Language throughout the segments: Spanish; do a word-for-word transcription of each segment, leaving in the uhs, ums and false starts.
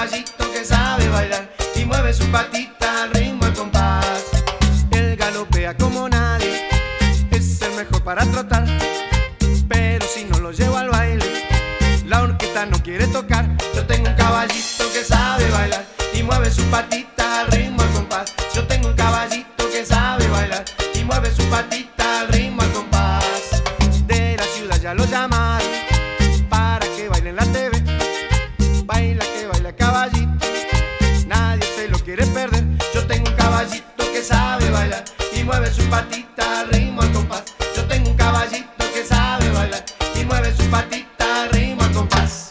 caballito que sabe bailar y mueve su patita al ritmo, al compás. Él galopea como nadie, es el mejor para trotar, pero si no lo llevo al baile, la orquesta no quiere tocar. Yo tengo un caballito que sabe bailar y mueve su patita al ritmo, al compás. Yo tengo un caballito que sabe bailar y mueve su patita al ritmo, al compás. De la ciudad ya lo llamaron para que baile en la T V. Baila que baila caballito, nadie se lo quiere perder. Yo tengo un caballito que sabe bailar y mueve su patita al ritmo, al compás. Yo tengo un caballito que sabe bailar y mueve su patita al ritmo, al compás.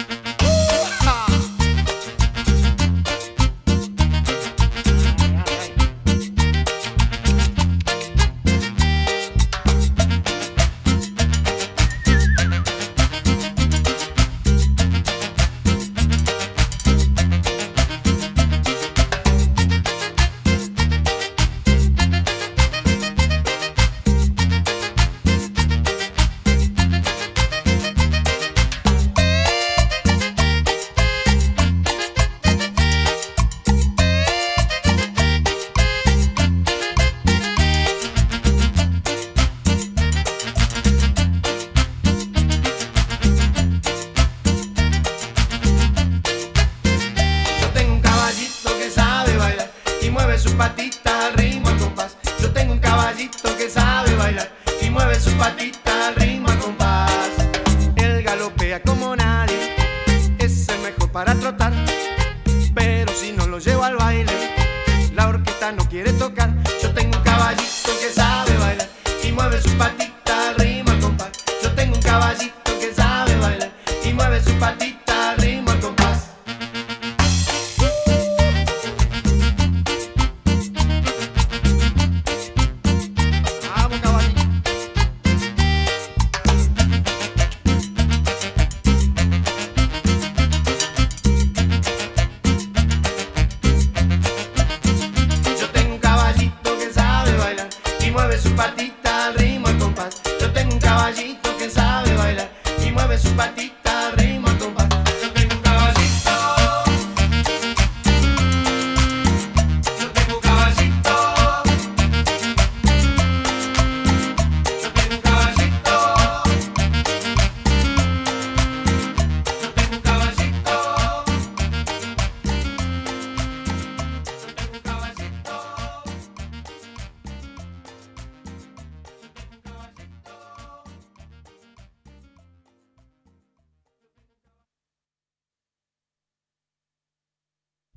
Mueve su patita al ritmo, al compás. Yo tengo un caballito que sabe bailar y mueve su patita al ritmo, al compás. Él galopea como nadie, es el mejor para trotar, pero si no lo llevo al